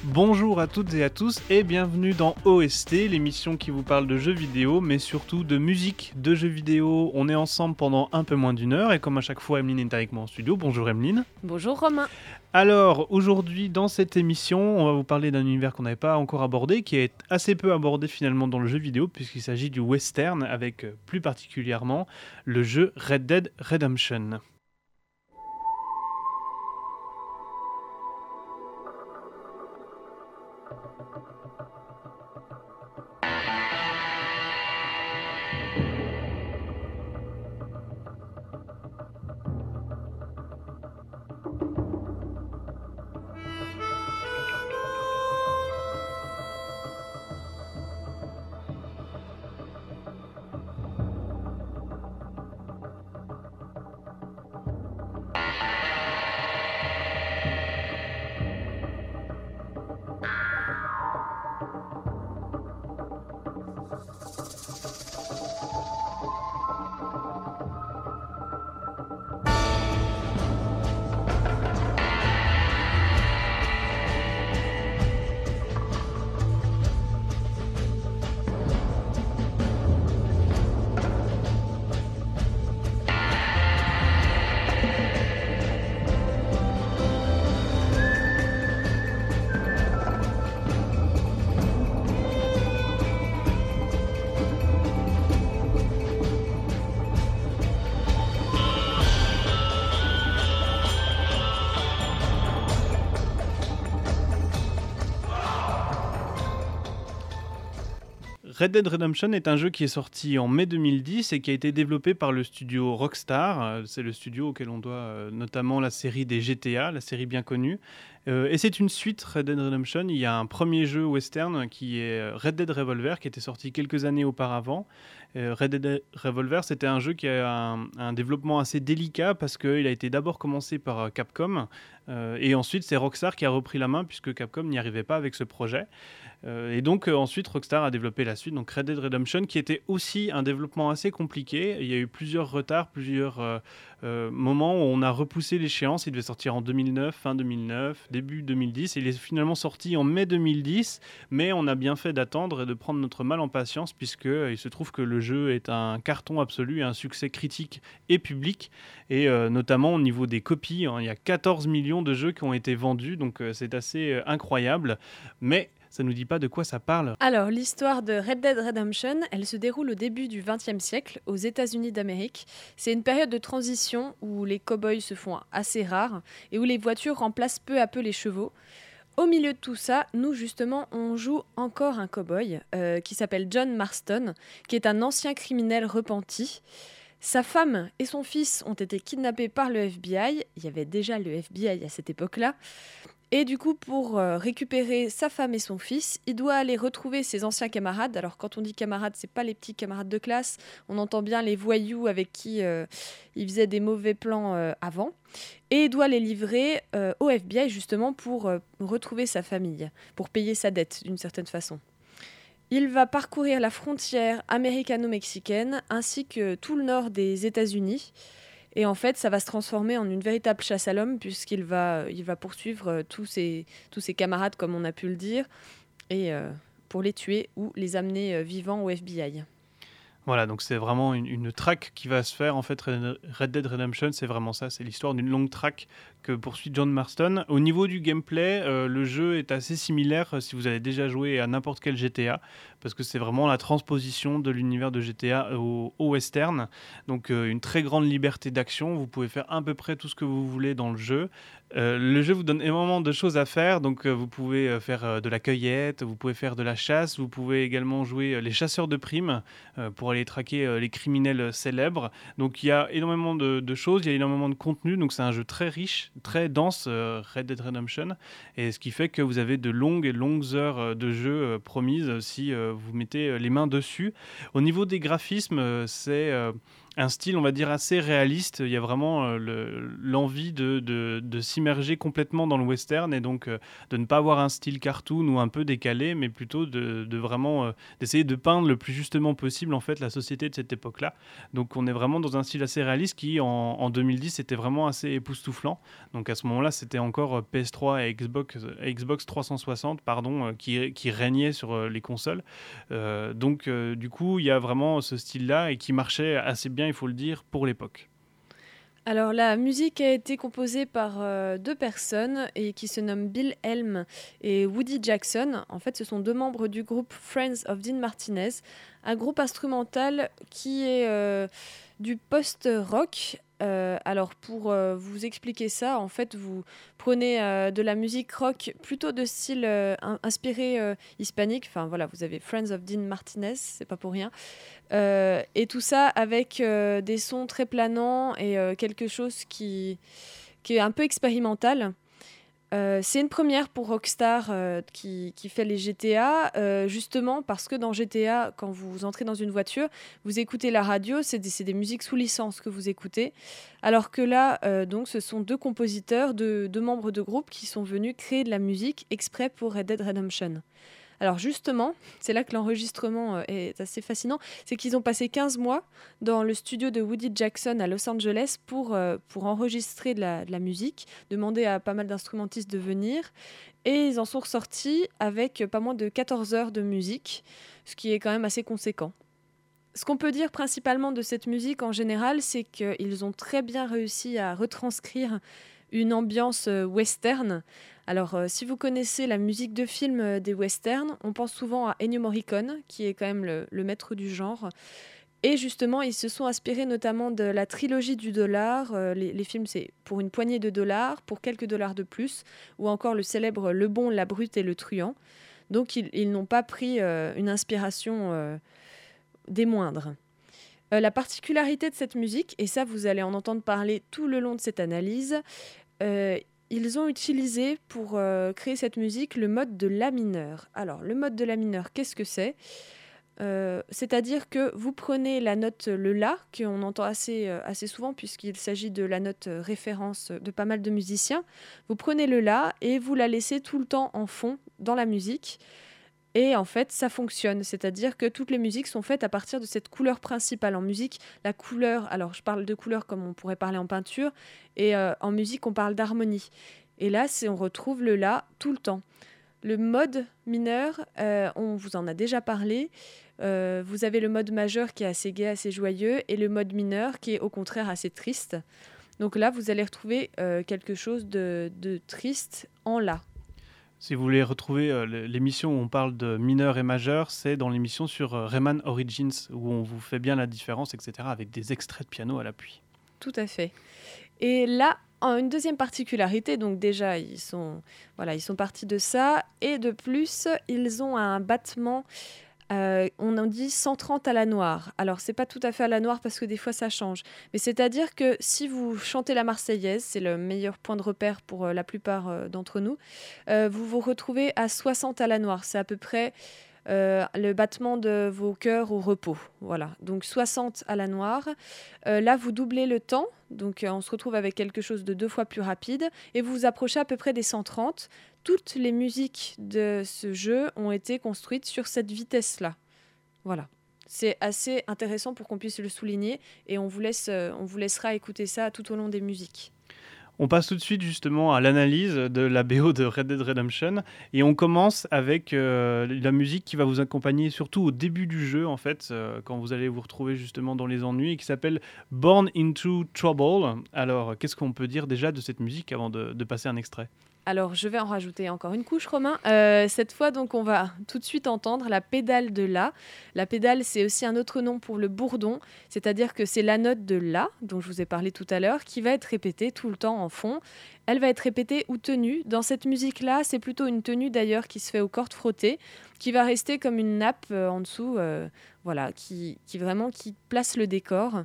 Bonjour à toutes et à tous et bienvenue dans OST, l'émission qui vous parle de jeux vidéo, mais surtout de musique de jeux vidéo. On est ensemble pendant un peu moins d'une heure et comme à chaque fois, Emeline est avec moi en studio. Bonjour Emeline. Bonjour Romain. Alors, aujourd'hui, dans cette émission, on va vous parler d'un univers qu'on n'avait pas encore abordé, qui est assez peu abordé finalement dans le jeu vidéo, puisqu'il s'agit du western, avec plus particulièrement le jeu Red Dead Redemption. Red Dead Redemption est un jeu qui est sorti en mai 2010 et qui a été développé par le studio Rockstar. C'est le studio auquel on doit notamment la série des GTA, la série bien connue. Et c'est une suite, Red Dead Redemption. Il y a un premier jeu western qui est Red Dead Revolver, qui était sorti quelques années auparavant. Red Dead Revolver, c'était un jeu qui a un développement assez délicat parce qu'il a été d'abord commencé par Capcom et ensuite c'est Rockstar qui a repris la main puisque Capcom n'y arrivait pas avec ce projet. Et donc ensuite Rockstar a développé la suite, donc Red Dead Redemption, qui était aussi un développement assez compliqué. Il y a eu plusieurs retards, plusieurs moments où on a repoussé l'échéance. Il devait sortir en 2009, fin 2009, début 2010, et il est finalement sorti en mai 2010, mais on a bien fait d'attendre et de prendre notre mal en patience puisqu'il se trouve que le jeu est un carton absolu et un succès critique et public, et notamment au niveau des copies, il y a 14 millions de jeux qui ont été vendus, donc c'est assez incroyable, mais ça ne nous dit pas de quoi ça parle. Alors, l'histoire de Red Dead Redemption, elle se déroule au début du XXe siècle, aux États-Unis d'Amérique. C'est une période de transition où les cow-boys se font assez rares et où les voitures remplacent peu à peu les chevaux. Au milieu de tout ça, nous justement, on joue encore un cow-boy qui s'appelle John Marston, qui est un ancien criminel repenti. Sa femme et son fils ont été kidnappés par le FBI. Il y avait déjà le FBI à cette époque-là. Et du coup, pour récupérer sa femme et son fils, il doit aller retrouver ses anciens camarades. Alors, quand on dit camarades, c'est pas les petits camarades de classe. On entend bien les voyous avec qui il faisait des mauvais plans avant. Et il doit les livrer au FBI, justement, pour retrouver sa famille, pour payer sa dette, d'une certaine façon. Il va parcourir la frontière américano-mexicaine, ainsi que tout le nord des États-Unis. Et en fait, ça va se transformer en une véritable chasse à l'homme puisqu'il va poursuivre tous ses camarades, comme on a pu le dire, et pour les tuer ou les amener vivants au FBI. Voilà, donc c'est vraiment une track qui va se faire. En fait, Red Dead Redemption, c'est vraiment ça. C'est l'histoire d'une longue track que poursuit John Marston. Au niveau du gameplay, le jeu est assez similaire si vous avez déjà joué à n'importe quel GTA, parce que c'est vraiment la transposition de l'univers de GTA au western. Donc une très grande liberté d'action. Vous pouvez faire à peu près tout ce que vous voulez dans le jeu. Le jeu vous donne énormément de choses à faire, donc vous pouvez faire de la cueillette, vous pouvez faire de la chasse, vous pouvez également jouer les chasseurs de primes pour aller traquer les criminels célèbres. Donc il y a énormément de choses, il y a énormément de contenu, donc c'est un jeu très riche, très dense, Red Dead Redemption, et ce qui fait que vous avez de longues et longues heures de jeu promises si vous mettez les mains dessus. Au niveau des graphismes, c'est un style, on va dire, assez réaliste. Il y a vraiment l'envie de s'immerger complètement dans le western et donc de ne pas avoir un style cartoon ou un peu décalé, mais plutôt de vraiment d'essayer de peindre le plus justement possible en fait la société de cette époque-là. Donc on est vraiment dans un style assez réaliste qui en 2010 était vraiment assez époustouflant. Donc à ce moment-là, c'était encore PS3 et Xbox 360 qui régnaient sur les consoles. Donc du coup, il y a vraiment ce style-là et qui marchait assez bien, il faut le dire, pour l'époque. Alors la musique a été composée par deux personnes et qui se nomment Bill Helm et Woody Jackson. En fait, ce sont deux membres du groupe Friends of Dean Martinez, un groupe instrumental qui est du post-rock. Alors pour vous expliquer ça, en fait, vous prenez de la musique rock plutôt de style inspiré hispanique. Enfin voilà, vous avez Friends of Dean Martinez, c'est pas pour rien. Et tout ça avec des sons très planants et quelque chose qui est un peu expérimental. C'est une première pour Rockstar qui fait les GTA, justement parce que dans GTA, quand vous entrez dans une voiture, vous écoutez la radio, c'est des musiques sous licence que vous écoutez, alors que là, donc, ce sont deux compositeurs, deux membres de groupe qui sont venus créer de la musique exprès pour Red Dead Redemption. Alors justement, c'est là que l'enregistrement est assez fascinant, c'est qu'ils ont passé 15 mois dans le studio de Woody Jackson à Los Angeles pour enregistrer de la musique, demander à pas mal d'instrumentistes de venir, et ils en sont ressortis avec pas moins de 14 heures de musique, ce qui est quand même assez conséquent. Ce qu'on peut dire principalement de cette musique en général, c'est qu'ils ont très bien réussi à retranscrire une ambiance western. Alors, si vous connaissez la musique de film des westerns, on pense souvent à Ennio Morricone, qui est quand même le maître du genre. Et justement, ils se sont inspirés notamment de la trilogie du dollar. Les films, c'est pour une poignée de dollars, pour quelques dollars de plus, ou encore le célèbre Le Bon, la Brute et le Truand. Donc, ils n'ont pas pris une inspiration des moindres. La particularité de cette musique, et ça vous allez en entendre parler tout le long de cette analyse, ils ont utilisé pour créer cette musique le mode de La mineur. Alors le mode de La mineur, qu'est-ce que c'est ? C'est-à-dire que vous prenez la note le La, qu'on entend assez souvent puisqu'il s'agit de la note référence de pas mal de musiciens. Vous prenez le La et vous la laissez tout le temps en fond dans la musique. Et en fait, ça fonctionne, c'est-à-dire que toutes les musiques sont faites à partir de cette couleur principale. En musique, la couleur, alors je parle de couleur comme on pourrait parler en peinture, et en musique, on parle d'harmonie. Et là, on retrouve le La tout le temps. Le mode mineur, on vous en a déjà parlé. Vous avez le mode majeur qui est assez gai, assez joyeux, et le mode mineur qui est au contraire assez triste. Donc là, vous allez retrouver quelque chose de triste en La. Si vous voulez retrouver l'émission où on parle de mineur et majeur, c'est dans l'émission sur Rayman Origins, où on vous fait bien la différence, etc., avec des extraits de piano à l'appui. Tout à fait. Et là, une deuxième particularité, donc déjà, ils sont partis de ça, et de plus, ils ont un battement, on en dit 130 à la noire. Alors, c'est pas tout à fait à la noire parce que des fois, ça change. Mais c'est-à-dire que si vous chantez la Marseillaise, c'est le meilleur point de repère pour la plupart d'entre nous, vous vous retrouvez à 60 à la noire. C'est à peu près le battement de vos cœurs au repos. Voilà, donc 60 à la noire. Là, vous doublez le temps, donc on se retrouve avec quelque chose de 2 fois plus rapide, et vous vous approchez à peu près des 130. Toutes les musiques de ce jeu ont été construites sur cette vitesse-là. Voilà. C'est assez intéressant pour qu'on puisse le souligner, et on vous laissera écouter ça tout au long des musiques. On passe tout de suite justement à l'analyse de la BO de Red Dead Redemption et on commence avec la musique qui va vous accompagner surtout au début du jeu en fait, quand vous allez vous retrouver justement dans les ennuis, et qui s'appelle Born into Trouble. Alors qu'est-ce qu'on peut dire déjà de cette musique avant de passer un extrait ? Alors, je vais en rajouter encore une couche, Romain. Cette fois, donc, on va tout de suite entendre la pédale de La. La pédale, c'est aussi un autre nom pour le bourdon, c'est-à-dire que c'est la note de La, dont je vous ai parlé tout à l'heure, qui va être répétée tout le temps en fond. Elle va être répétée ou tenue. Dans cette musique-là, c'est plutôt une tenue d'ailleurs qui se fait aux cordes frottées, qui va rester comme une nappe en dessous, qui place le décor.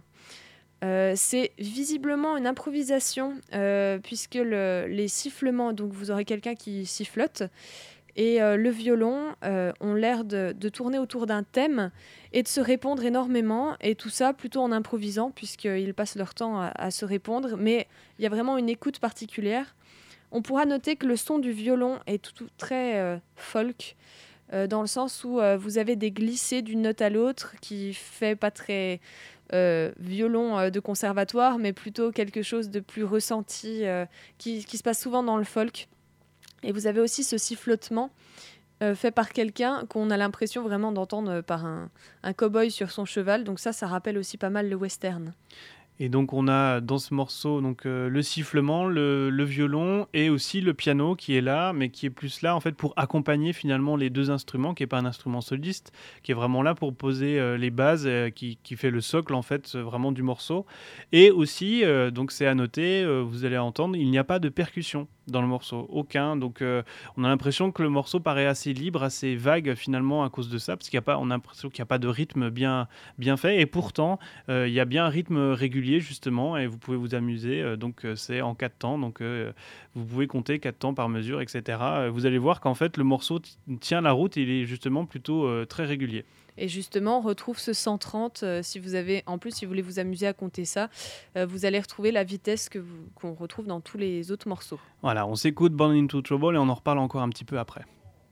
C'est visiblement une improvisation puisque les sifflements, donc vous aurez quelqu'un qui sifflote Et le violon ont l'air de tourner autour d'un thème et de se répondre énormément, et tout ça plutôt en improvisant, puisqu'ils passent leur temps à se répondre, mais il y a vraiment une écoute particulière. On pourra noter que le son du violon est tout très folk, dans le sens où vous avez des glissés d'une note à l'autre qui fait pas très violon de conservatoire, mais plutôt quelque chose de plus ressenti, qui se passe souvent dans le folk. Et vous avez aussi ce sifflotement fait par quelqu'un qu'on a l'impression vraiment d'entendre par un cow-boy sur son cheval. Donc ça rappelle aussi pas mal le western. Et donc on a dans ce morceau le sifflement, le violon et aussi le piano qui est là, mais qui est plus là en fait pour accompagner finalement les deux instruments, qui n'est pas un instrument soliste, qui est vraiment là pour poser les bases, qui fait le socle en fait vraiment du morceau. Et aussi, donc c'est à noter, vous allez entendre, il n'y a pas de percussion dans le morceau, aucun. Donc on a l'impression que le morceau paraît assez libre, assez vague finalement à cause de ça, parce on a l'impression qu'il n'y a pas de rythme bien fait, et pourtant il y a bien un rythme régulier justement, et vous pouvez vous amuser. Donc c'est en 4 temps, donc vous pouvez compter 4 temps par mesure, etc. Vous allez voir qu'en fait le morceau tient la route, et il est justement plutôt très régulier. Et justement, on retrouve ce 130, si vous voulez vous amuser à compter ça, vous allez retrouver la vitesse qu'on retrouve dans tous les autres morceaux. Voilà, on s'écoute Born Into Trouble et on en reparle encore un petit peu après.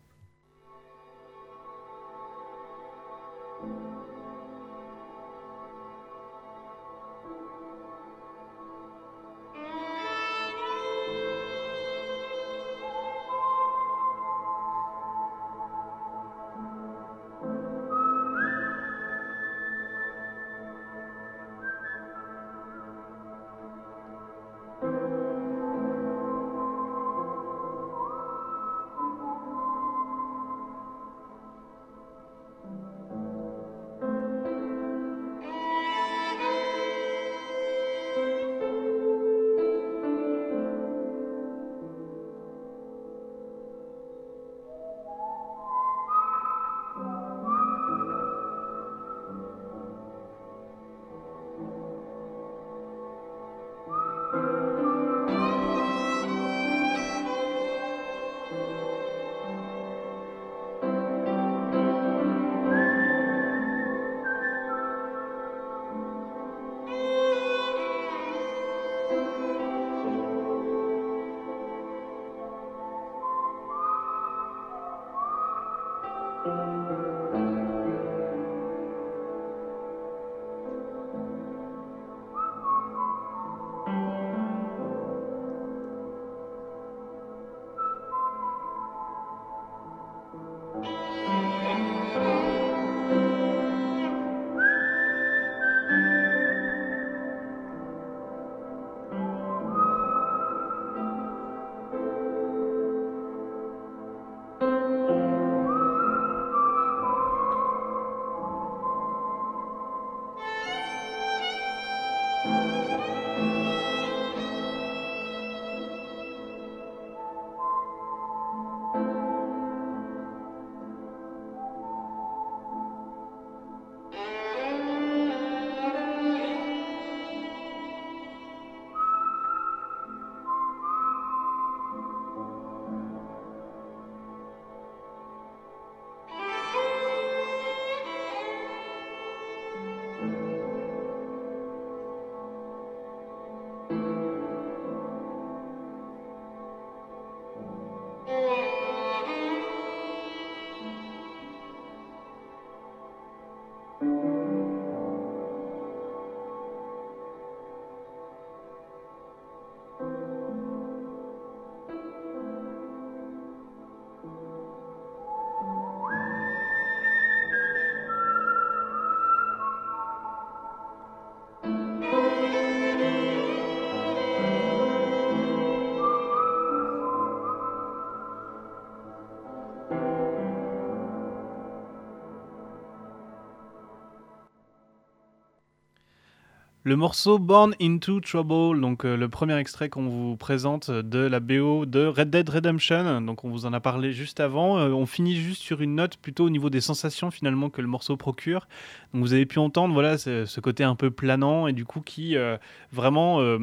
Le morceau Born Into Trouble, donc le premier extrait qu'on vous présente de la BO de Red Dead Redemption, donc on vous en a parlé juste avant. On finit juste sur une note plutôt au niveau des sensations finalement que le morceau procure. Donc vous avez pu entendre voilà ce côté un peu planant, et du coup qui vraiment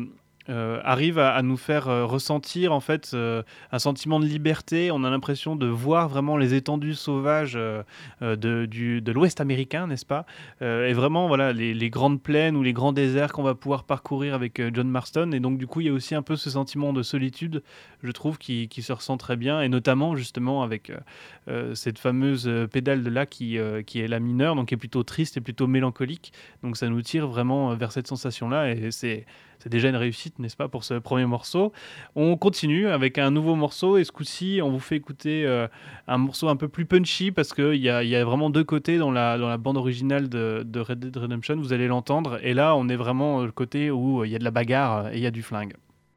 arrive à nous faire ressentir en fait un sentiment de liberté. On a l'impression de voir vraiment les étendues sauvages de l'Ouest américain, n'est-ce pas? Et vraiment, voilà, les grandes plaines ou les grands déserts qu'on va pouvoir parcourir avec John Marston. Et donc, du coup, il y a aussi un peu ce sentiment de solitude, je trouve, qui se ressent très bien, et notamment justement avec cette fameuse pédale de là qui est la mineure, donc qui est plutôt triste et plutôt mélancolique. Donc, ça nous tire vraiment vers cette sensation-là, et c'est déjà une réussite, n'est-ce pas, pour ce premier morceau. On continue avec un nouveau morceau, et ce coup-ci, on vous fait écouter un morceau un peu plus punchy, parce qu'il y a vraiment deux côtés dans la bande originale de Red Dead Redemption, vous allez l'entendre, et là, on est vraiment le côté où il y a de la bagarre et il y a du flingue.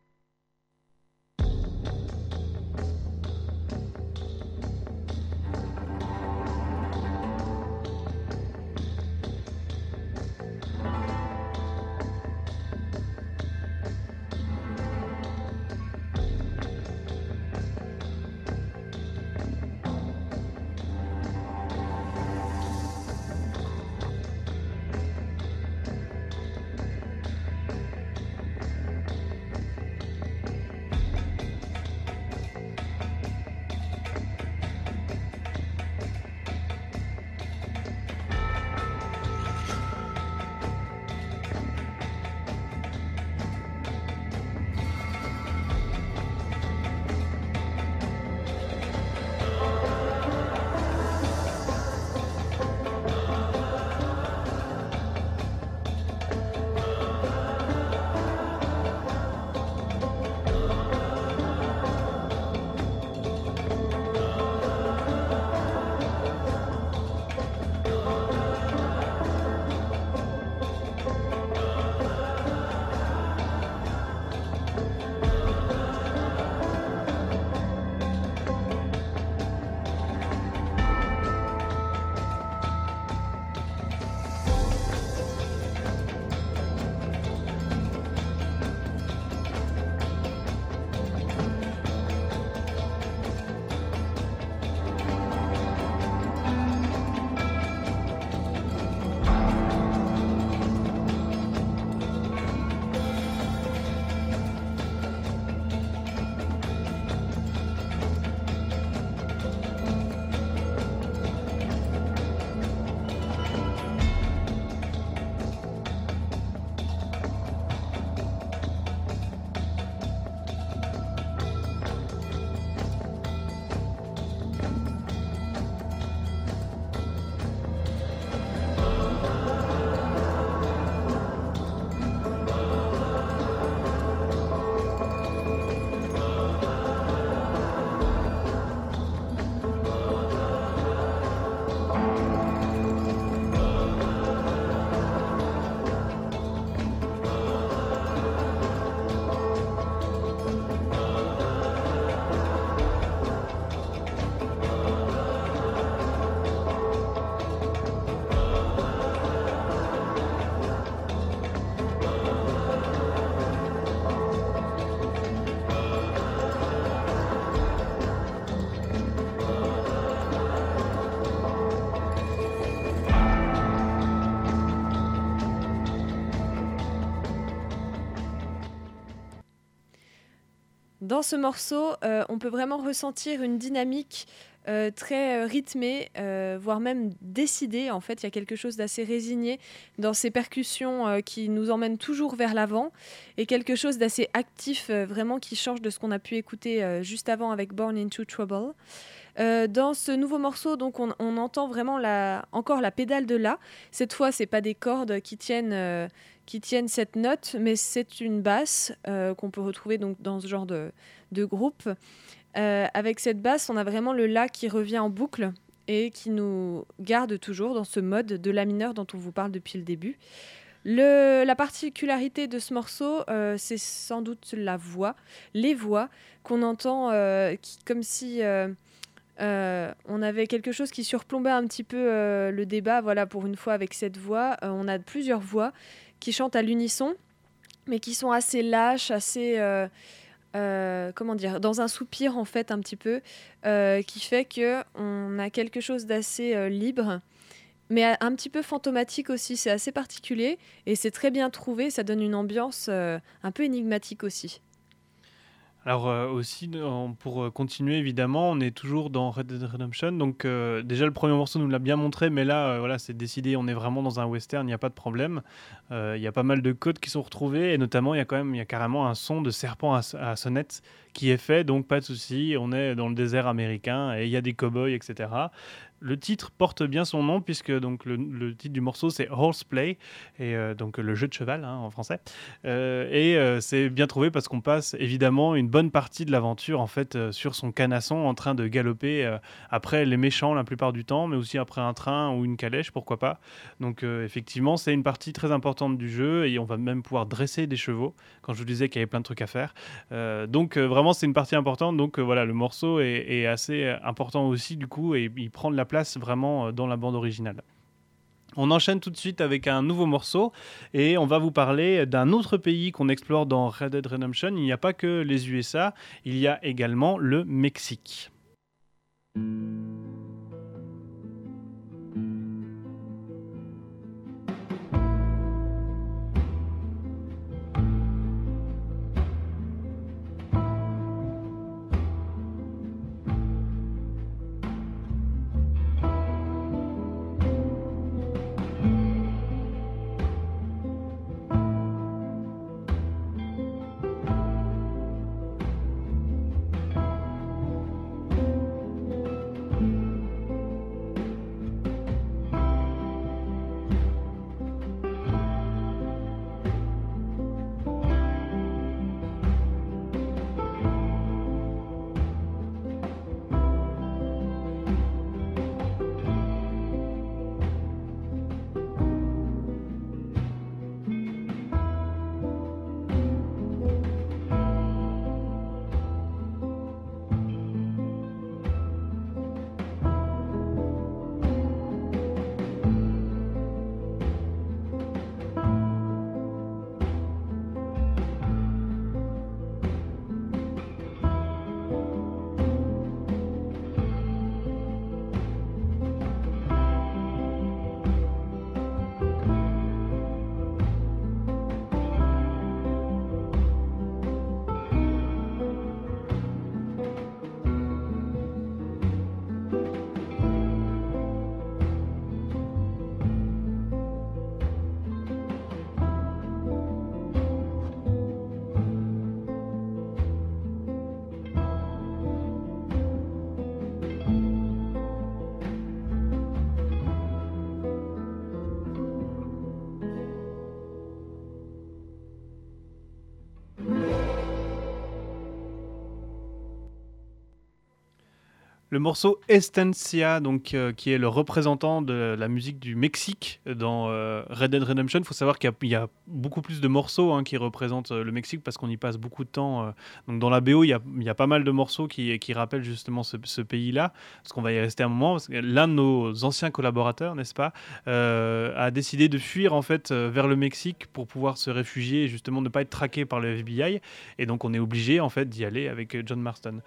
Dans ce morceau, on peut vraiment ressentir une dynamique très rythmée, voire même décidée. En fait, il y a quelque chose d'assez résigné dans ces percussions qui nous emmènent toujours vers l'avant, et quelque chose d'assez actif, vraiment qui change de ce qu'on a pu écouter juste avant avec Born Into Trouble. Dans ce nouveau morceau, donc, on entend vraiment encore la pédale de la. Cette fois, c'est pas des cordes qui tiennent cette note, mais c'est une basse qu'on peut retrouver donc dans ce genre de groupe. Avec cette basse, on a vraiment le la qui revient en boucle et qui nous garde toujours dans ce mode de la mineur dont on vous parle depuis le début. La particularité de ce morceau, c'est sans doute les voix qu'on entend comme si on avait quelque chose qui surplombait un petit peu le débat. Voilà, pour une fois, avec cette voix, on a plusieurs voix qui chantent à l'unisson, mais qui sont assez lâches, assez dans un soupir en fait un petit peu, qui fait que on a quelque chose d'assez libre, mais un petit peu fantomatique aussi. C'est assez particulier et c'est très bien trouvé. Ça donne une ambiance un peu énigmatique aussi. Alors aussi, pour continuer, évidemment, on est toujours dans Red Dead Redemption. Donc déjà, le premier morceau nous l'a bien montré, mais là, voilà, c'est décidé, on est vraiment dans un western, il n'y a pas de problème. Il y a pas mal de codes qui sont retrouvés, et notamment, il y a carrément un son de serpent à sonnette qui est fait, donc pas de souci, on est dans le désert américain, et il y a des cow-boys, etc. Le titre porte bien son nom, puisque donc, le titre du morceau, c'est Horseplay, et donc le jeu de cheval hein, en français. C'est bien trouvé parce qu'on passe évidemment une bonne partie de l'aventure en fait sur son canasson en train de galoper après les méchants la plupart du temps, mais aussi après un train ou une calèche, pourquoi pas. Donc effectivement, c'est une partie très importante du jeu et on va même pouvoir dresser des chevaux. Quand je vous disais qu'il y avait plein de trucs à faire, vraiment c'est une partie importante. Donc voilà, le morceau est assez important aussi du coup et il prend de la place vraiment dans la bande originale. On enchaîne tout de suite avec un nouveau morceau et on va vous parler d'un autre pays qu'on explore dans Red Dead Redemption. Il n'y a pas que les USA, il y a également le Mexique. Le morceau Estancia, qui est le représentant de la musique du Mexique dans Red Dead Redemption. Il faut savoir qu'il y a beaucoup plus de morceaux qui représentent le Mexique parce qu'on y passe beaucoup de temps. Donc dans la BO, il y a pas mal de morceaux qui rappellent justement ce pays-là, parce qu'on va y rester un moment. Parce que l'un de nos anciens collaborateurs, n'est-ce pas, a décidé de fuir en fait vers le Mexique pour pouvoir se réfugier et justement ne pas être traqué par le FBI. Et donc on est obligé en fait d'y aller avec John Marston.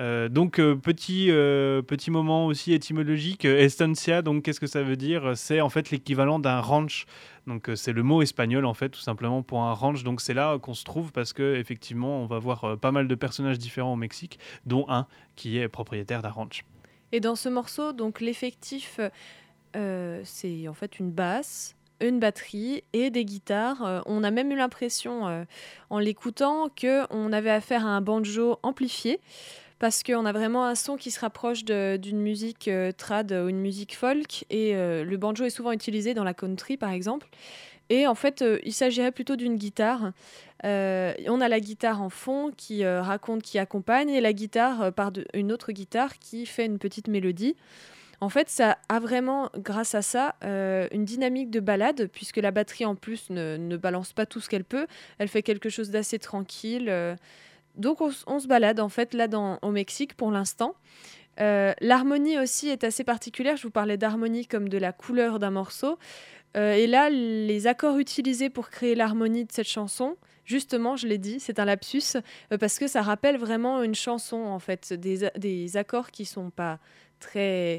Petit moment aussi étymologique, estancia, donc qu'est-ce que ça veut dire ? C'est en fait l'équivalent d'un ranch. Donc c'est le mot espagnol en fait tout simplement pour un ranch. Donc c'est là qu'on se trouve parce que effectivement on va voir pas mal de personnages différents au Mexique, dont un qui est propriétaire d'un ranch. Et dans ce morceau, donc l'effectif, c'est en fait une basse, une batterie et des guitares. On a même eu l'impression, en l'écoutant, qu'on avait affaire à un banjo amplifié. Parce qu'on a vraiment un son qui se rapproche d'une musique trad ou une musique folk. Et le banjo est souvent utilisé dans la country, par exemple. Et en fait, il s'agirait plutôt d'une guitare. On a la guitare en fond qui qui accompagne, et la guitare une autre guitare qui fait une petite mélodie. En fait, ça a vraiment, grâce à ça, une dynamique de balade, puisque la batterie, en plus, ne balance pas tout ce qu'elle peut. Elle fait quelque chose d'assez tranquille. Donc on se balade en fait là au Mexique pour l'instant. L'harmonie aussi est assez particulière. Je vous parlais d'harmonie comme de la couleur d'un morceau. Et là, les accords utilisés pour créer l'harmonie de cette chanson, justement, je l'ai dit, c'est un lapsus, parce que ça rappelle vraiment une chanson en fait, des accords qui sont pas très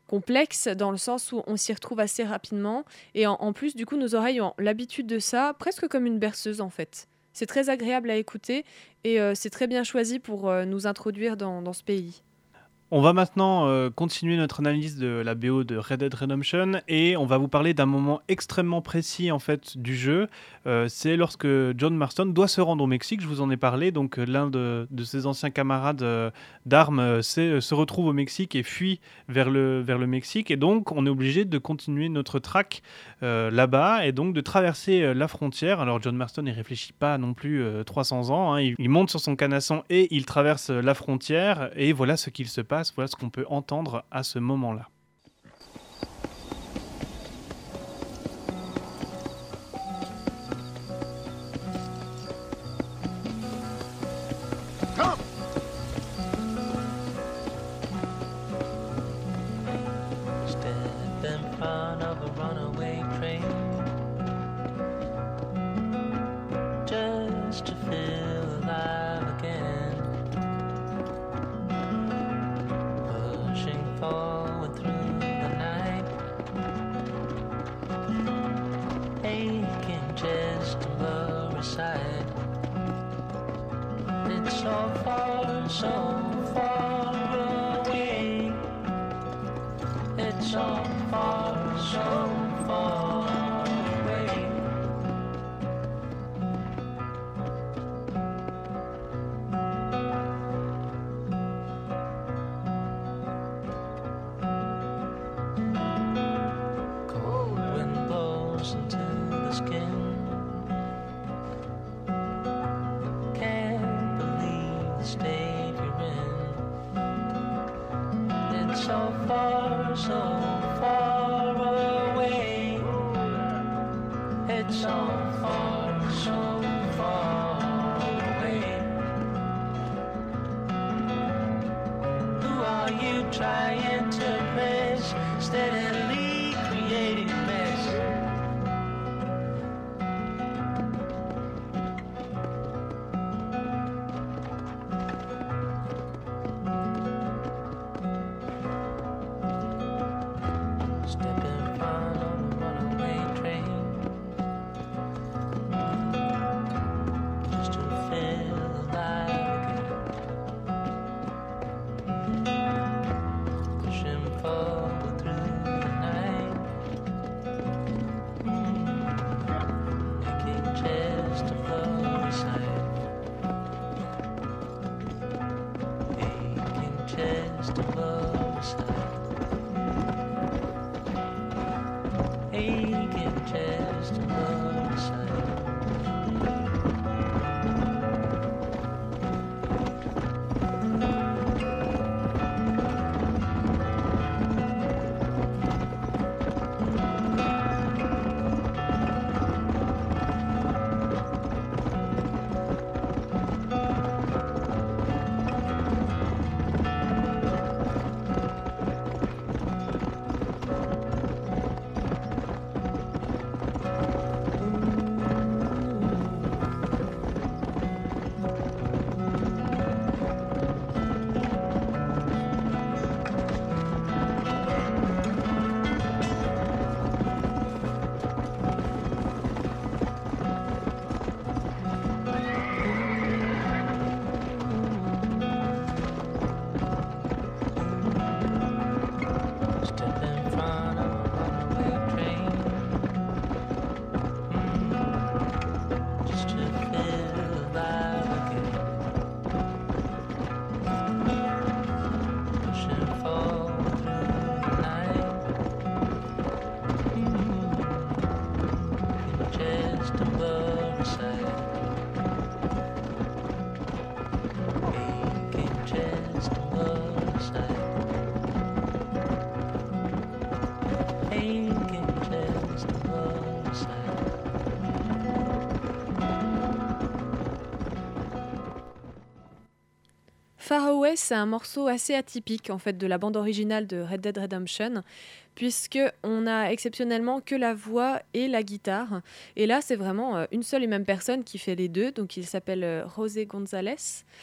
complexe dans le sens où on s'y retrouve assez rapidement. Et en plus, du coup, nos oreilles ont l'habitude de ça, presque comme une berceuse en fait. C'est très agréable à écouter et c'est très bien choisi pour nous introduire dans ce pays. On va maintenant continuer notre analyse de la BO de Red Dead Redemption et on va vous parler d'un moment extrêmement précis en fait du jeu. C'est lorsque John Marston doit se rendre au Mexique, je vous en ai parlé, donc l'un de ses anciens camarades d'armes se retrouve au Mexique et fuit vers le Mexique et donc on est obligé de continuer notre track là-bas et donc de traverser la frontière. Alors John Marston ne réfléchit pas non plus 300 ans, hein. Il monte sur son canasson et il traverse la frontière et voilà ce qu'il se passe. Voilà ce qu'on peut entendre à ce moment-là. Far Away, c'est un morceau assez atypique en fait de la bande originale de Red Dead Redemption, puisque on a exceptionnellement que la voix et la guitare. Et là, c'est vraiment une seule et même personne qui fait les deux. Donc, il s'appelle José González.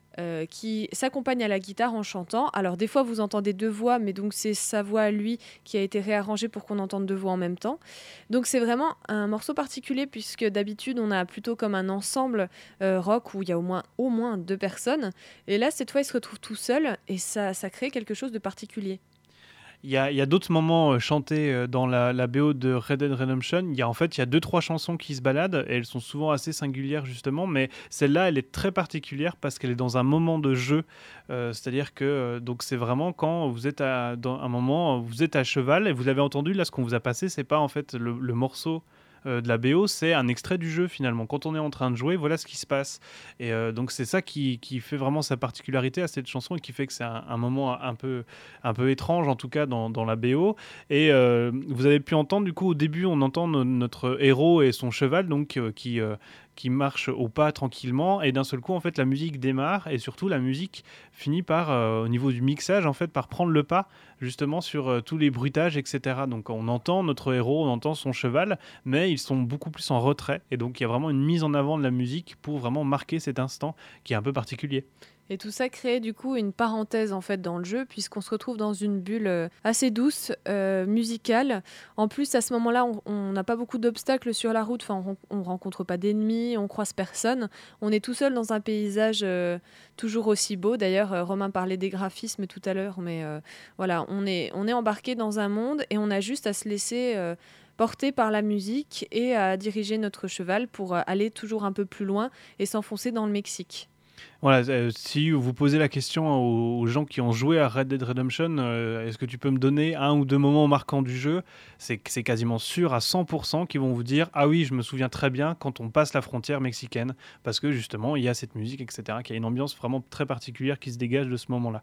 qui s'accompagne à la guitare en chantant. Alors des fois vous entendez 2 voix, mais donc c'est sa voix à lui qui a été réarrangée pour qu'on entende 2 voix en même temps. Donc c'est vraiment un morceau particulier puisque d'habitude on a plutôt comme un ensemble rock où il y a au moins 2 personnes. Et là cette fois il se retrouve tout seul et ça crée quelque chose de particulier. Il y a d'autres moments chantés dans la BO de Red Dead Redemption. Il y a 2-3 chansons qui se baladent et elles sont souvent assez singulières justement, mais celle-là, elle est très particulière parce qu'elle est dans un moment de jeu. C'est-à-dire que donc c'est vraiment quand vous êtes dans un moment, vous êtes à cheval et vous avez entendu là ce qu'on vous a passé, c'est pas en fait le morceau de la BO, c'est un extrait du jeu finalement. Quand on est en train de jouer, voilà ce qui se passe. Et donc c'est ça qui fait vraiment sa particularité à cette chanson et qui fait que c'est un moment un peu étrange en tout cas dans la BO. Et vous avez pu entendre du coup au début, on entend notre héros et son cheval donc qui marche au pas tranquillement et d'un seul coup en fait la musique démarre et surtout la musique finit par au niveau du mixage en fait par prendre le pas justement sur tous les bruitages etc. Donc on entend notre héros, on entend son cheval mais ils sont beaucoup plus en retrait et donc il y a vraiment une mise en avant de la musique pour vraiment marquer cet instant qui est un peu particulier. Et tout ça crée du coup une parenthèse en fait dans le jeu puisqu'on se retrouve dans une bulle assez douce, musicale. En plus à ce moment-là on n'a pas beaucoup d'obstacles sur la route, enfin, on rencontre pas d'ennemis, on croise personne. On est tout seul dans un paysage toujours aussi beau. D'ailleurs Romain parlait des graphismes tout à l'heure, mais voilà, on est embarqué dans un monde et on a juste à se laisser porter par la musique et à diriger notre cheval pour aller toujours un peu plus loin et s'enfoncer dans le Mexique. Voilà, si vous posez la question aux gens qui ont joué à Red Dead Redemption, est-ce que tu peux me donner 1 ou 2 moments marquants du jeu? C'est quasiment sûr à 100% qu'ils vont vous dire « Ah oui, je me souviens très bien quand on passe la frontière mexicaine », parce que justement, il y a cette musique, etc., qui a une ambiance vraiment très particulière qui se dégage de ce moment-là.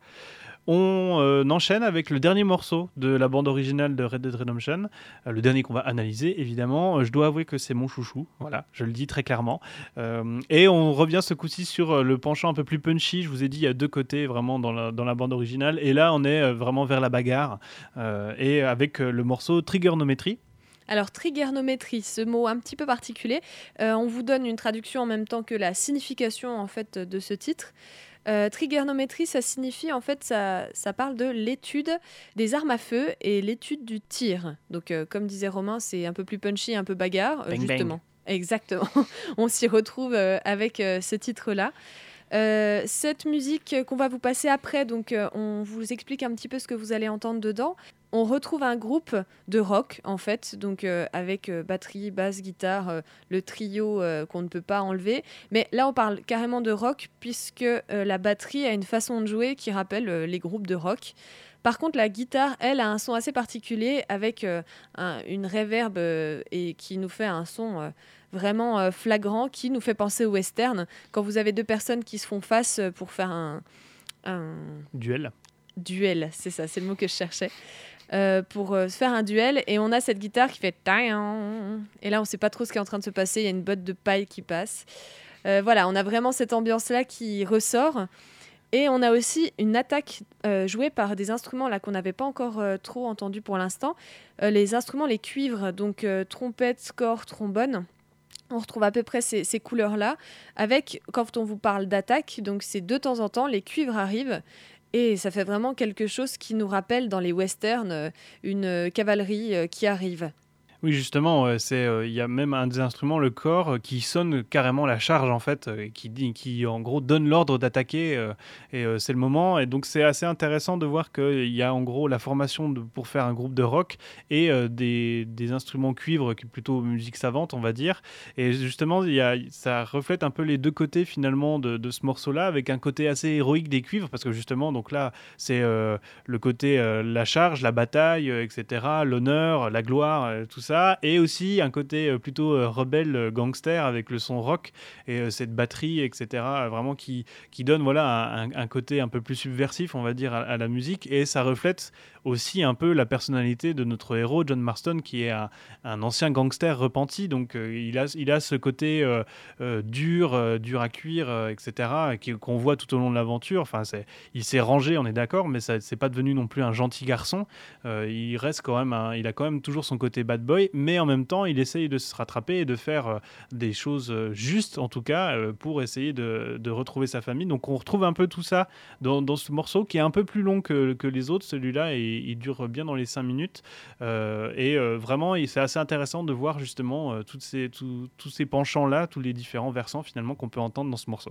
On enchaîne avec le dernier morceau de la bande originale de Red Dead Redemption, le dernier qu'on va analyser évidemment. Je dois avouer que c'est mon chouchou, voilà, je le dis très clairement. Et on revient ce coup-ci sur le penchant un peu plus punchy. Je vous ai dit, il y a 2 côtés vraiment dans la bande originale. Et là, on est vraiment vers la bagarre et avec le morceau Trigonométrie. Alors, trigonométrie, ce mot un petit peu particulier, on vous donne une traduction en même temps que la signification en fait de ce titre. Trigonométrie, ça signifie, en fait, ça parle de l'étude des armes à feu et l'étude du tir. Donc, comme disait Romain, c'est un peu plus punchy, un peu bagarre, Bang, justement. bang. Exactement. On s'y retrouve avec ce titre-là. Cette musique qu'on va vous passer après, donc on vous explique un petit peu ce que vous allez entendre dedans. On retrouve un groupe de rock en fait, donc avec batterie, basse, guitare, le trio qu'on ne peut pas enlever. Mais là on parle carrément de rock puisque la batterie a une façon de jouer qui rappelle les groupes de rock. Par contre, la guitare, elle, a un son assez particulier avec une reverb et qui nous fait un son vraiment flagrant qui nous fait penser au western. Quand vous avez 2 personnes qui se font face pour faire un Duel. duel, c'est ça, c'est le mot que je cherchais. Pour se faire un duel et on a cette guitare qui fait taïn et là on sait pas trop ce qui est en train de se passer, il y a une botte de paille qui passe. Voilà, on a vraiment cette ambiance là qui ressort. Et on a aussi une attaque jouée par des instruments là qu'on n'avait pas encore trop entendu pour l'instant. Les instruments, les cuivres, donc trompette, cor, trombone. On retrouve à peu près ces couleurs-là. Avec, quand on vous parle d'attaque, donc c'est de temps en temps, les cuivres arrivent. Et ça fait vraiment quelque chose qui nous rappelle dans les westerns une cavalerie qui arrive. Oui, justement, il y a même un des instruments, le corps, qui sonne carrément la charge, en fait, qui en gros donne l'ordre d'attaquer, et c'est le moment. Et donc, c'est assez intéressant de voir qu'il y a en gros la formation pour faire un groupe de rock et des instruments cuivre, qui est plutôt musique savante, on va dire. Et justement, ça reflète un peu les 2 côtés finalement de ce morceau-là, avec un côté assez héroïque des cuivres, parce que justement, donc là, c'est le côté la charge, la bataille, etc., l'honneur, la gloire, tout ça, et aussi un côté plutôt rebelle, gangster avec le son rock et cette batterie, etc., vraiment qui donne voilà, un côté un peu plus subversif, on va dire, à la musique, et ça reflète aussi un peu la personnalité de notre héros, John Marston, qui est un ancien gangster repenti, donc il a ce côté dur à cuire, etc., qu'on voit tout au long de l'aventure. Enfin, il s'est rangé, on est d'accord, mais c'est pas devenu non plus un gentil garçon. Il a quand même toujours son côté bad boy. cow-boy, mais en même temps, il essaye de se rattraper et de faire des choses justes, en tout cas, pour essayer de retrouver sa famille. Donc on retrouve un peu tout ça dans ce morceau qui est un peu plus long que les autres. Celui-là, il dure bien dans les 5 minutes. Vraiment, c'est assez intéressant de voir justement tous ces penchants-là, tous les différents versants finalement qu'on peut entendre dans ce morceau.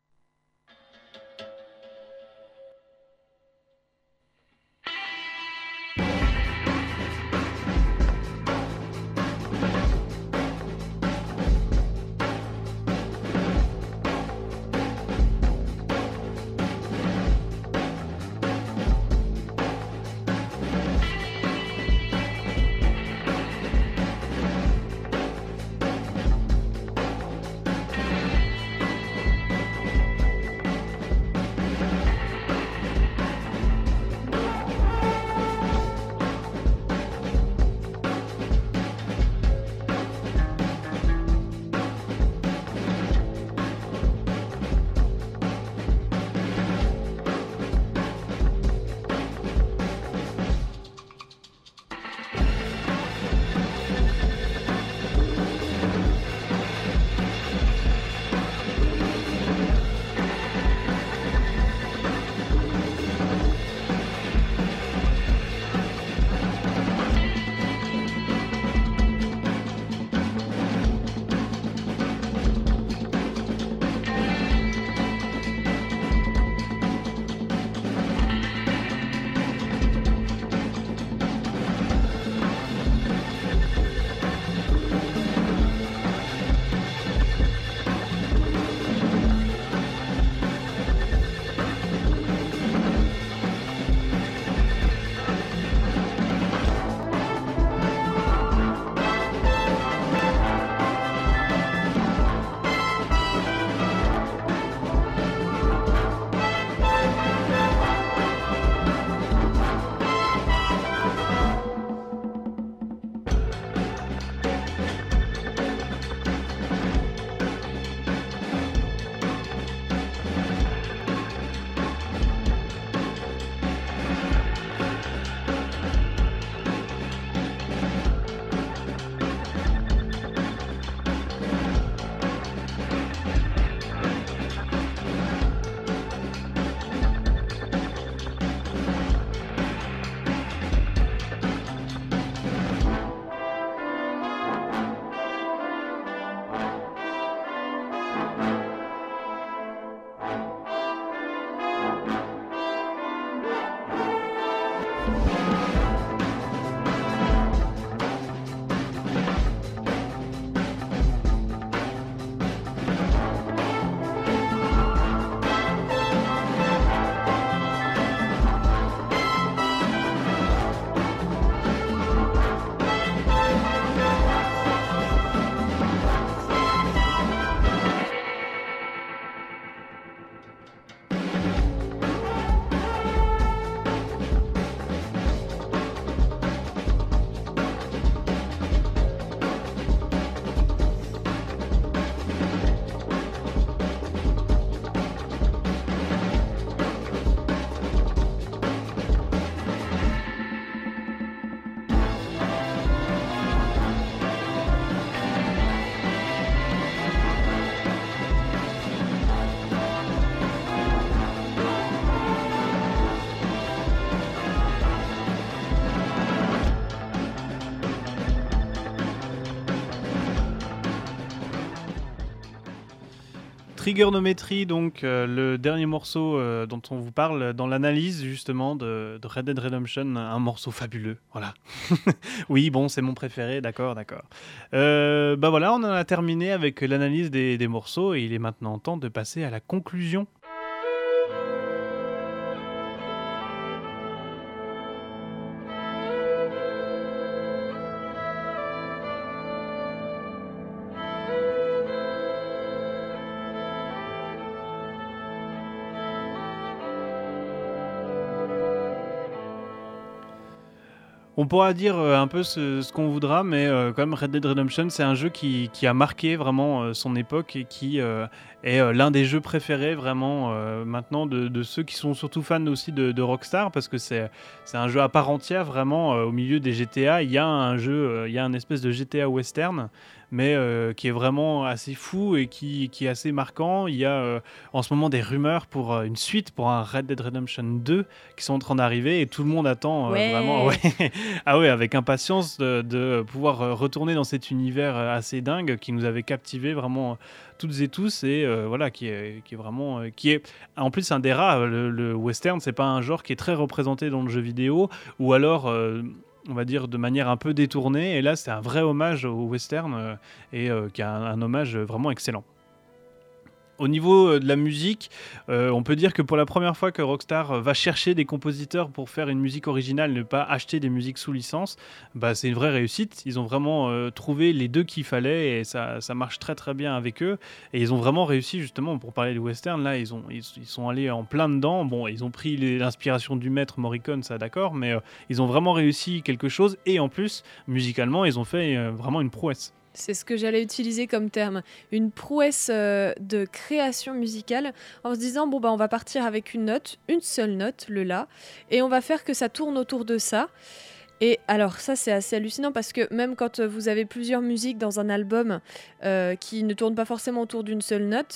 Trigonométrie, donc le dernier morceau dont on vous parle dans l'analyse justement de Red Dead Redemption, un morceau fabuleux, voilà. Oui, bon, c'est mon préféré, d'accord. Bah voilà, on en a terminé avec l'analyse des morceaux et il est maintenant temps de passer à la conclusion. On pourra dire un peu ce qu'on voudra, mais quand même Red Dead Redemption, c'est un jeu qui a marqué vraiment son époque et qui est l'un des jeux préférés vraiment maintenant de ceux qui sont surtout fans aussi de Rockstar, parce que c'est un jeu à part entière vraiment au milieu des GTA. Il y a un jeu, il y a un espèce de GTA western, mais qui est vraiment assez fou et qui est assez marquant. Il y a en ce moment des rumeurs pour une suite, pour un Red Dead Redemption 2 qui sont en train d'arriver et tout le monde attend vraiment ah ouais, avec impatience de pouvoir retourner dans cet univers assez dingue qui nous avait captivés vraiment toutes et tous et voilà qui est vraiment qui est en plus un des rares. Le western, c'est pas un genre qui est très représenté dans le jeu vidéo, ou alors on va dire de manière un peu détournée, et là c'est un vrai hommage au western et qui est un hommage vraiment excellent. Au niveau de la musique, on peut dire que pour la première fois que Rockstar va chercher des compositeurs pour faire une musique originale, ne pas acheter des musiques sous licence, bah, c'est une vraie réussite. Ils ont vraiment trouvé les deux qu'il fallait et ça marche très très bien avec eux. Et ils ont vraiment réussi, justement, pour parler du western, là ils sont allés en plein dedans. Bon, ils ont pris l'inspiration du maître Morricone, ça d'accord, mais ils ont vraiment réussi quelque chose et en plus, musicalement, ils ont fait vraiment une prouesse. C'est ce que j'allais utiliser comme terme, une prouesse de création musicale, en se disant bon bah on va partir avec une note, une seule note, le la, et on va faire que ça tourne autour de ça. Et alors ça c'est assez hallucinant parce que même quand vous avez plusieurs musiques dans un album qui ne tournent pas forcément autour d'une seule note,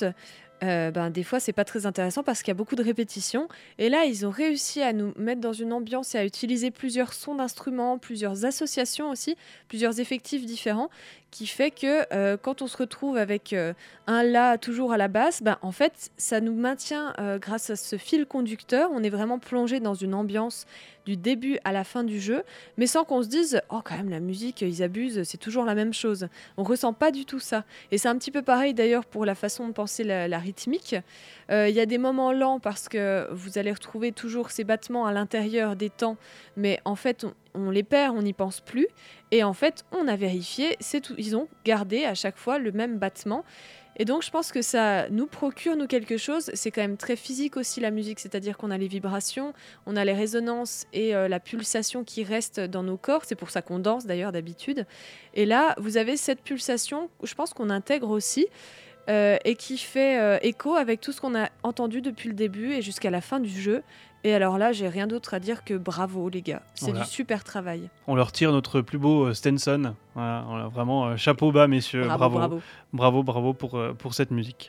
des fois c'est pas très intéressant parce qu'il y a beaucoup de répétitions. Et là ils ont réussi à nous mettre dans une ambiance et à utiliser plusieurs sons d'instruments, plusieurs associations aussi, plusieurs effectifs différents, qui fait que quand on se retrouve avec un la toujours à la basse, en fait ça nous maintient grâce à ce fil conducteur, on est vraiment plongé dans une ambiance du début à la fin du jeu, mais sans qu'on se dise oh quand même la musique ils abusent, c'est toujours la même chose. On ressent pas du tout ça. Et c'est un petit peu pareil d'ailleurs pour la façon de penser la rythmique. Il y a des moments lents parce que vous allez retrouver toujours ces battements à l'intérieur des temps, mais en fait on les perd, on n'y pense plus. Et en fait on a vérifié, c'est tout, ils ont gardé à chaque fois le même battement. Et donc je pense que ça nous procure nous quelque chose. C'est quand même très physique aussi la musique, c'est-à-dire qu'on a les vibrations, on a les résonances et la pulsation qui reste dans nos corps. C'est pour ça qu'on danse d'ailleurs d'habitude. Et là vous avez cette pulsation, je pense qu'on intègre aussi et qui fait écho avec tout ce qu'on a entendu depuis le début et jusqu'à la fin du jeu. Et alors là, j'ai rien d'autre à dire que bravo les gars, c'est Voilà. du super travail. On leur tire notre plus beau Stenson. Voilà, vraiment chapeau bas messieurs, Bravo. bravo pour cette musique.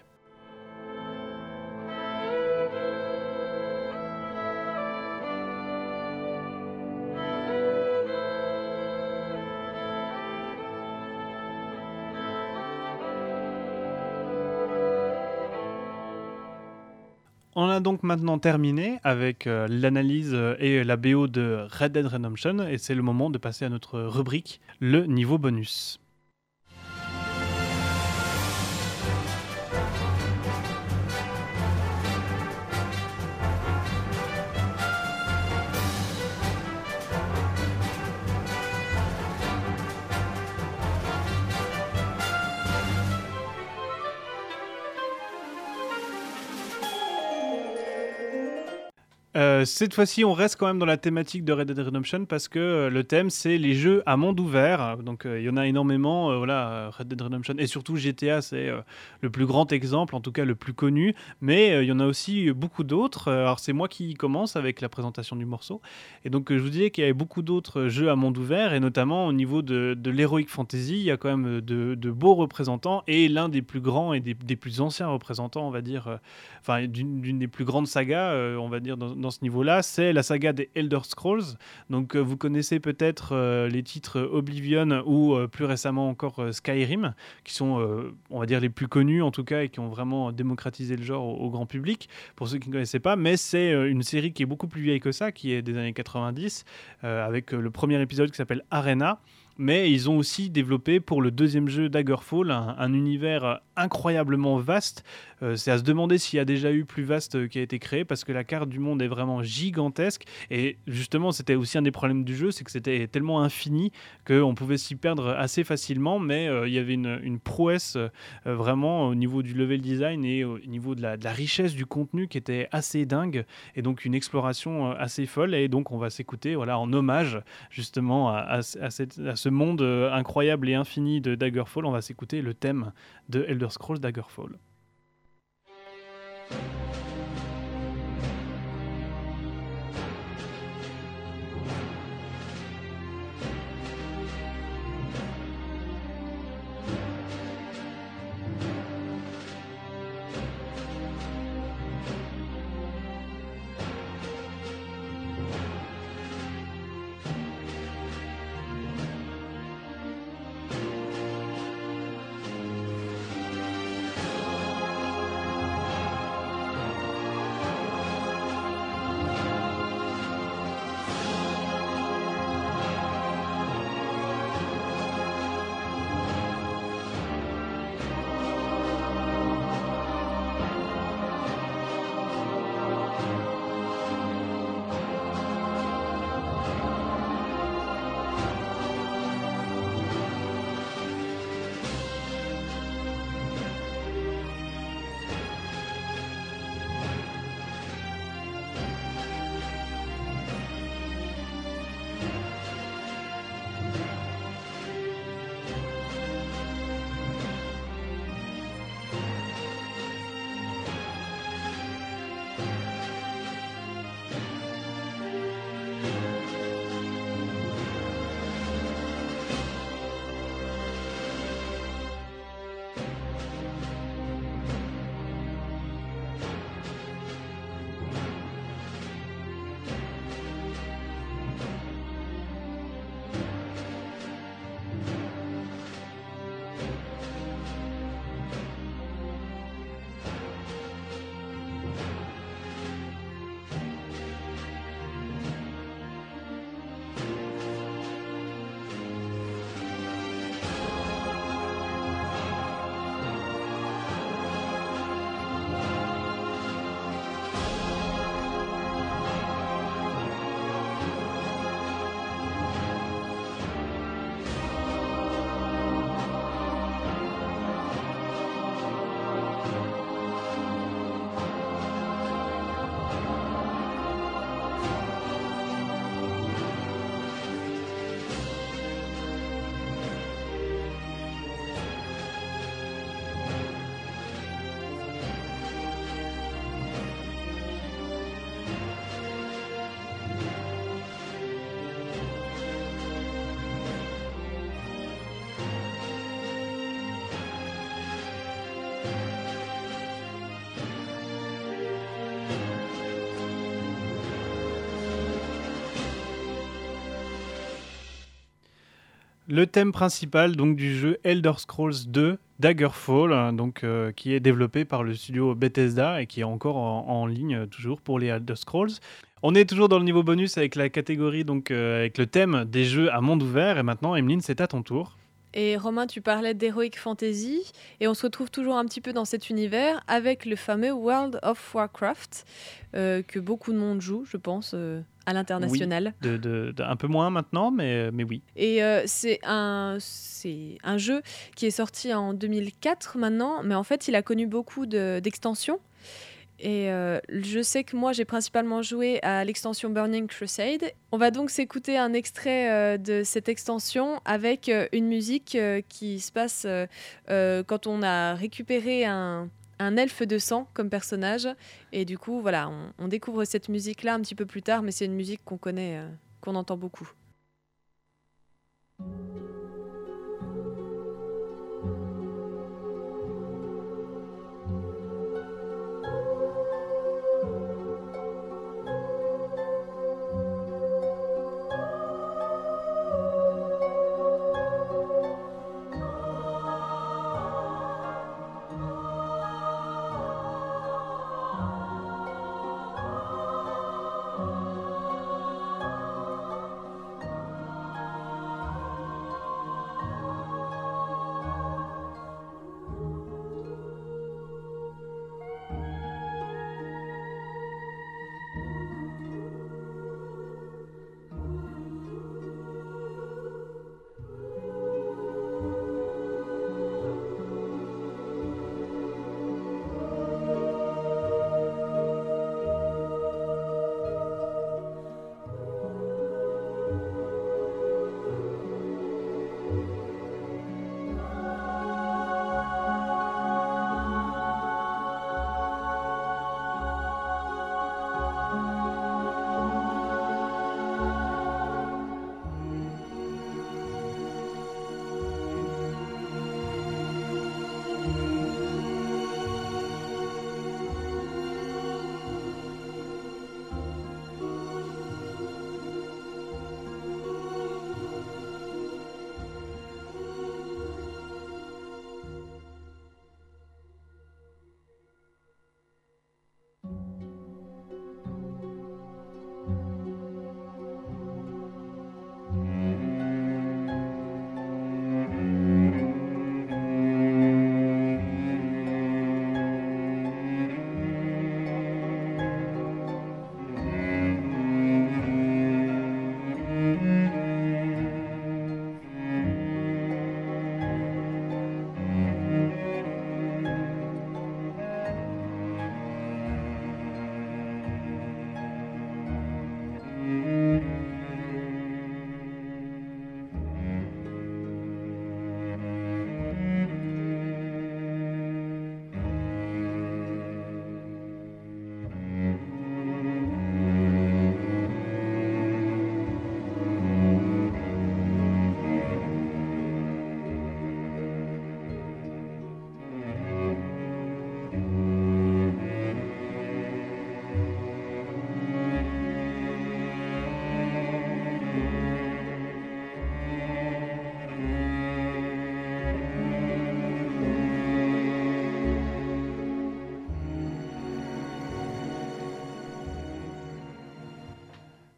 On a donc maintenant terminé avec l'analyse et la BO de Red Dead Redemption, et c'est le moment de passer à notre rubrique, le niveau bonus. Cette fois-ci, on reste quand même dans la thématique de Red Dead Redemption parce que le thème, c'est les jeux à monde ouvert. Donc, il y en a énormément. Red Dead Redemption et surtout GTA, c'est le plus grand exemple, en tout cas le plus connu. Mais il y en a aussi beaucoup d'autres. Alors, c'est moi qui commence avec la présentation du morceau. Et donc, je vous disais qu'il y avait beaucoup d'autres jeux à monde ouvert, et notamment au niveau de l'Heroic Fantasy, il y a quand même de beaux représentants, et l'un des plus grands et des plus anciens représentants, on va dire, d'une des plus grandes sagas, on va dire, dans ce niveau-là, c'est la saga des Elder Scrolls. Donc vous connaissez peut-être les titres Oblivion ou plus récemment encore Skyrim, qui sont, on va dire, les plus connus en tout cas et qui ont vraiment démocratisé le genre au grand public, pour ceux qui ne connaissaient pas. Mais c'est une série qui est beaucoup plus vieille que ça, qui est des années 90, avec le premier épisode qui s'appelle Arena. Mais ils ont aussi développé pour le deuxième jeu Daggerfall un univers incroyablement vaste. C'est à se demander s'il y a déjà eu plus vaste qui a été créé, parce que la carte du monde est vraiment gigantesque. Et justement, c'était aussi un des problèmes du jeu, c'est que c'était tellement infini qu'on pouvait s'y perdre assez facilement, mais il y avait une prouesse vraiment au niveau du level design et au niveau de la richesse du contenu qui était assez dingue, et donc une exploration assez folle. Et donc on va s'écouter en hommage justement à ce monde incroyable et infini de Daggerfall. On va s'écouter le thème de Elder Scrolls Daggerfall. Le thème principal donc du jeu Elder Scrolls 2 Daggerfall, qui est développé par le studio Bethesda et qui est encore en ligne toujours pour les Elder Scrolls. On est toujours dans le niveau bonus avec la catégorie avec le thème des jeux à monde ouvert, et maintenant Emeline, c'est à ton tour. Et Romain, tu parlais d'Heroic Fantasy, et on se retrouve toujours un petit peu dans cet univers avec le fameux World of Warcraft, que beaucoup de monde joue, je pense, à l'international. Oui, un peu moins maintenant, mais oui. Et c'est un jeu qui est sorti en 2004 maintenant, mais en fait, il a connu beaucoup d'extensions. Et je sais que moi, j'ai principalement joué à l'extension Burning Crusade. On va donc s'écouter un extrait de cette extension avec une musique qui se passe quand on a récupéré un elfe de sang comme personnage. Et du coup, voilà, on découvre cette musique-là un petit peu plus tard, mais c'est une musique qu'on connaît, qu'on entend beaucoup.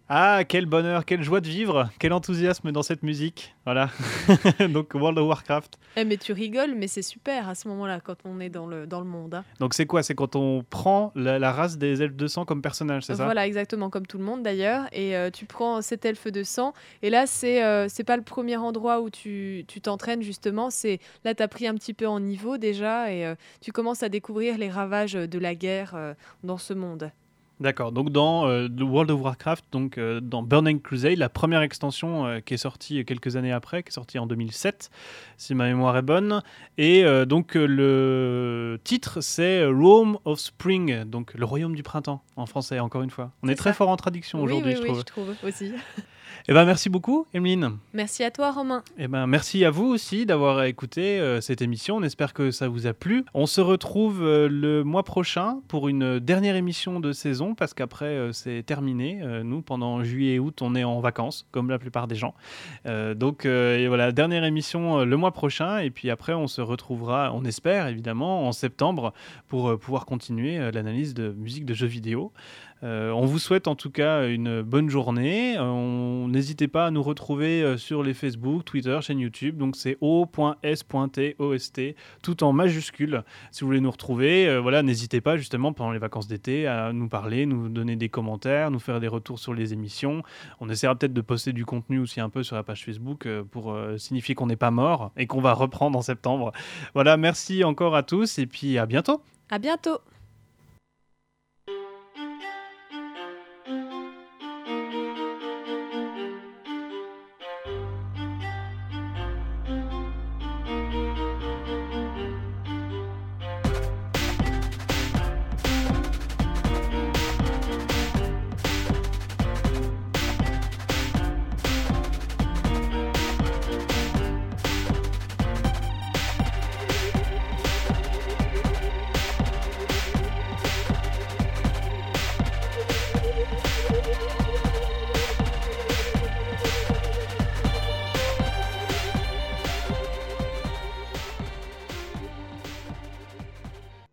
Ah, quel bonheur, quelle joie de vivre, quel enthousiasme dans cette musique. Voilà. Donc World of Warcraft. Mais tu rigoles, mais c'est super à ce moment-là quand on est dans le monde, hein. Donc c'est quoi? C'est quand on prend la race des elfes de sang comme personnage, c'est ça? Voilà, exactement, comme tout le monde d'ailleurs. Et tu prends cet elfe de sang. Et là, c'est pas le premier endroit où tu t'entraînes, justement. Là, tu as pris un petit peu en niveau déjà. Et tu commences à découvrir les ravages de la guerre dans ce monde. D'accord, donc dans World of Warcraft, donc dans Burning Crusade, la première extension qui est sortie quelques années après, qui est sortie en 2007, si ma mémoire est bonne, et donc le titre c'est Realm of Spring, donc le royaume du printemps en français, encore une fois. On est très fort en traduction aujourd'hui, je trouve. Oui, je trouve aussi. Eh ben, merci beaucoup, Emeline. Merci à toi, Romain. Eh ben, merci à vous aussi d'avoir écouté cette émission. On espère que ça vous a plu. On se retrouve le mois prochain pour une dernière émission de saison parce qu'après, c'est terminé. Nous, pendant juillet et août, on est en vacances, comme la plupart des gens. Donc, et voilà, dernière émission le mois prochain. Et puis après, on se retrouvera, on espère évidemment, en septembre pour pouvoir continuer l'analyse de musique de jeux vidéo. On vous souhaite en tout cas une bonne journée. N'hésitez pas à nous retrouver sur les Facebook, Twitter, chaîne YouTube. Donc c'est o.s.tost, tout en majuscule. Si vous voulez nous retrouver, voilà, n'hésitez pas justement pendant les vacances d'été à nous parler, nous donner des commentaires, nous faire des retours sur les émissions. On essaiera peut-être de poster du contenu aussi un peu sur la page Facebook pour signifier qu'on n'est pas mort et qu'on va reprendre en septembre. Voilà, merci encore à tous et puis à bientôt. À bientôt.